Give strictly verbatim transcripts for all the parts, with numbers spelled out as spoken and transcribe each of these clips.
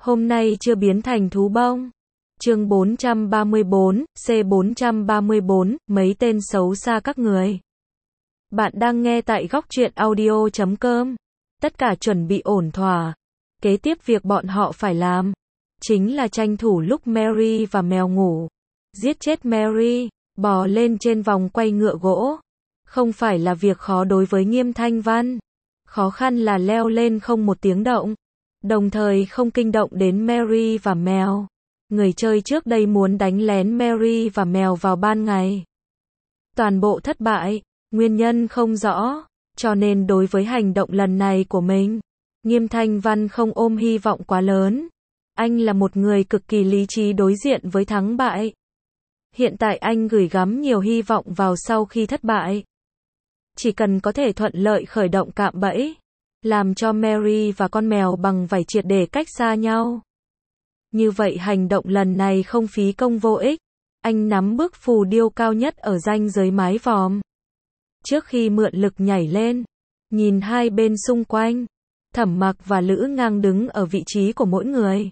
Hôm nay chưa biến thành thú bông. Chương bốn trăm ba mươi bốn, C bốn trăm ba mươi bốn, mấy tên xấu xa các người. Bạn đang nghe tại góc truyện audio chấm com. Tất cả chuẩn bị ổn thỏa. Kế tiếp việc bọn họ phải làm chính là tranh thủ lúc Mary và mèo ngủ, giết chết Mary, bò lên trên vòng quay ngựa gỗ. Không phải là việc khó đối với Nghiêm Thanh Văn. Khó khăn là leo lên không một tiếng động, đồng thời không kinh động đến Mary và mèo. Người chơi trước đây muốn đánh lén Mary và mèo vào ban ngày. Toàn bộ thất bại, nguyên nhân không rõ, cho nên đối với hành động lần này của mình, Nghiêm Thanh Văn không ôm hy vọng quá lớn. Anh là một người cực kỳ lý trí đối diện với thắng bại. Hiện tại anh gửi gắm nhiều hy vọng vào sau khi thất bại. Chỉ cần có thể thuận lợi khởi động cạm bẫy, làm cho Mary và con mèo bằng vảy triệt để cách xa nhau. Như vậy hành động lần này không phí công vô ích. Anh nắm bước phù điêu cao nhất ở ranh giới mái vòm. Trước khi mượn lực nhảy lên, nhìn hai bên xung quanh, Thẩm Mặc và Lữ Ngang đứng ở vị trí của mỗi người.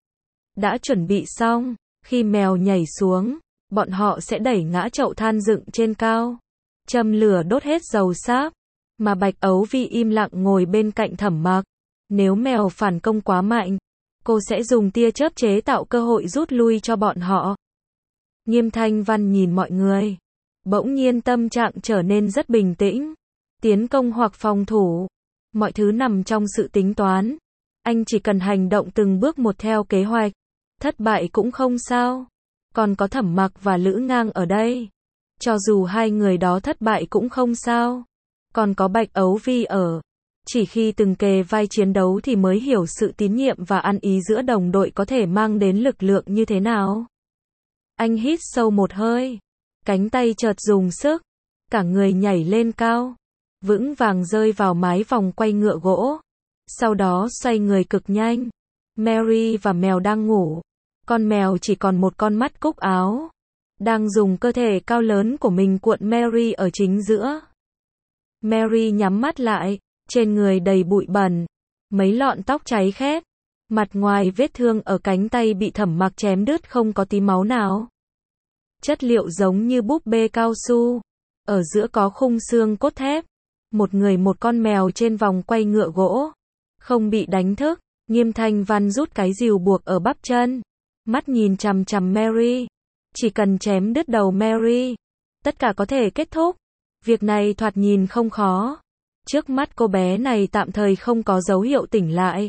Đã chuẩn bị xong, khi mèo nhảy xuống, bọn họ sẽ đẩy ngã chậu than dựng trên cao, châm lửa đốt hết dầu sáp, mà Bạch Ấu Vi im lặng ngồi bên cạnh Thẩm Mặc. Nếu mèo phản công quá mạnh, cô sẽ dùng tia chớp chế tạo cơ hội rút lui cho bọn họ. Nghiêm Thanh Văn nhìn mọi người, bỗng nhiên tâm trạng trở nên rất bình tĩnh. Tiến công hoặc phòng thủ, mọi thứ nằm trong sự tính toán. Anh chỉ cần hành động từng bước một theo kế hoạch. Thất bại cũng không sao. Còn có Thẩm Mặc và Lữ Ngang ở đây. Cho dù hai người đó thất bại cũng không sao. Còn có Bạch Ấu Vi ở. Chỉ khi từng kề vai chiến đấu thì mới hiểu sự tín nhiệm và ăn ý giữa đồng đội có thể mang đến lực lượng như thế nào. Anh hít sâu một hơi. Cánh tay chợt dùng sức. Cả người nhảy lên cao. Vững vàng rơi vào mái vòng quay ngựa gỗ. Sau đó xoay người cực nhanh. Mary và mèo đang ngủ. Con mèo chỉ còn một con mắt cúc áo. Đang dùng cơ thể cao lớn của mình cuộn Mary ở chính giữa. Mary nhắm mắt lại. Trên người đầy bụi bẩn. Mấy lọn tóc cháy khét. Mặt ngoài vết thương ở cánh tay bị Thẩm Mặc chém đứt không có tí máu nào. Chất liệu giống như búp bê cao su. Ở giữa có khung xương cốt thép. Một người một con mèo trên vòng quay ngựa gỗ. Không bị đánh thức. Nghiêm Thanh Văn rút cái rìu buộc ở bắp chân. Mắt nhìn chằm chằm Mary. Chỉ cần chém đứt đầu Mary, tất cả có thể kết thúc. Việc này thoạt nhìn không khó. Trước mắt cô bé này tạm thời không có dấu hiệu tỉnh lại.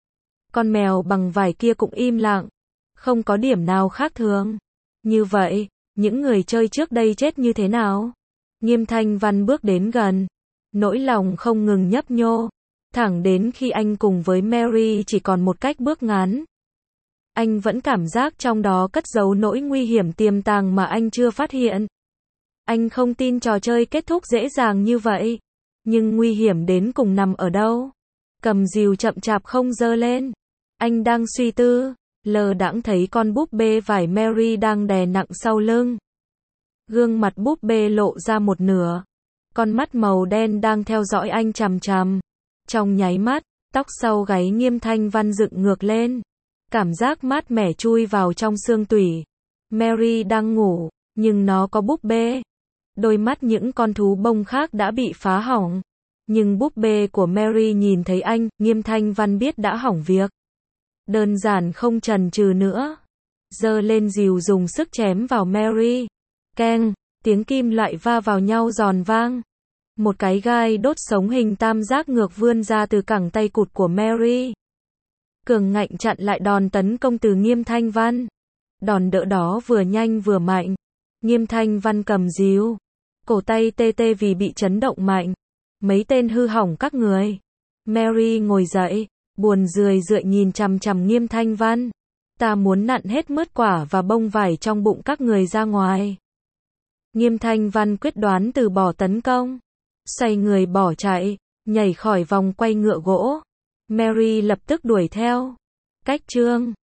Con mèo bằng vải kia cũng im lặng. Không có điểm nào khác thường. Như vậy, những người chơi trước đây chết như thế nào? Nghiêm Thanh Văn bước đến gần. Nỗi lòng không ngừng nhấp nhô. Thẳng đến khi anh cùng với Mary chỉ còn một cách bước ngắn. Anh vẫn cảm giác trong đó cất giấu nỗi nguy hiểm tiềm tàng mà anh chưa phát hiện. Anh không tin trò chơi kết thúc dễ dàng như vậy. Nhưng nguy hiểm đến cùng nằm ở đâu? Cầm rìu chậm chạp không giơ lên. Anh đang suy tư, lờ đãng thấy con búp bê vải Mary đang đè nặng sau lưng. Gương mặt búp bê lộ ra một nửa. Con mắt màu đen đang theo dõi anh chằm chằm. Trong nháy mắt, tóc sau gáy Nghiêm Thanh Văn dựng ngược lên. Cảm giác mát mẻ chui vào trong xương tủy. Mary đang ngủ, nhưng nó có búp bê. Đôi mắt những con thú bông khác đã bị phá hỏng. Nhưng búp bê của Mary nhìn thấy anh, Nghiêm Thanh Văn biết đã hỏng việc. Đơn giản không chần chừ nữa. Giơ lên rìu dùng sức chém vào Mary. Keng, tiếng kim loại va vào nhau giòn vang. Một cái gai đốt sống hình tam giác ngược vươn ra từ cẳng tay cụt của Mary. Cường ngạnh chặn lại đòn tấn công từ Nghiêm Thanh Văn. Đòn đỡ đó vừa nhanh vừa mạnh. Nghiêm Thanh Văn cầm rìu. Cổ tay tê tê vì bị chấn động mạnh. Mấy tên hư hỏng các người. Mary ngồi dậy, buồn rười rượi nhìn chằm chằm Nghiêm Thanh Văn. Ta muốn nặn hết mứt quả và bông vải trong bụng các người ra ngoài. Nghiêm Thanh Văn quyết đoán từ bỏ tấn công. Xoay người bỏ chạy, nhảy khỏi vòng quay ngựa gỗ. Mary lập tức đuổi theo. Cách chương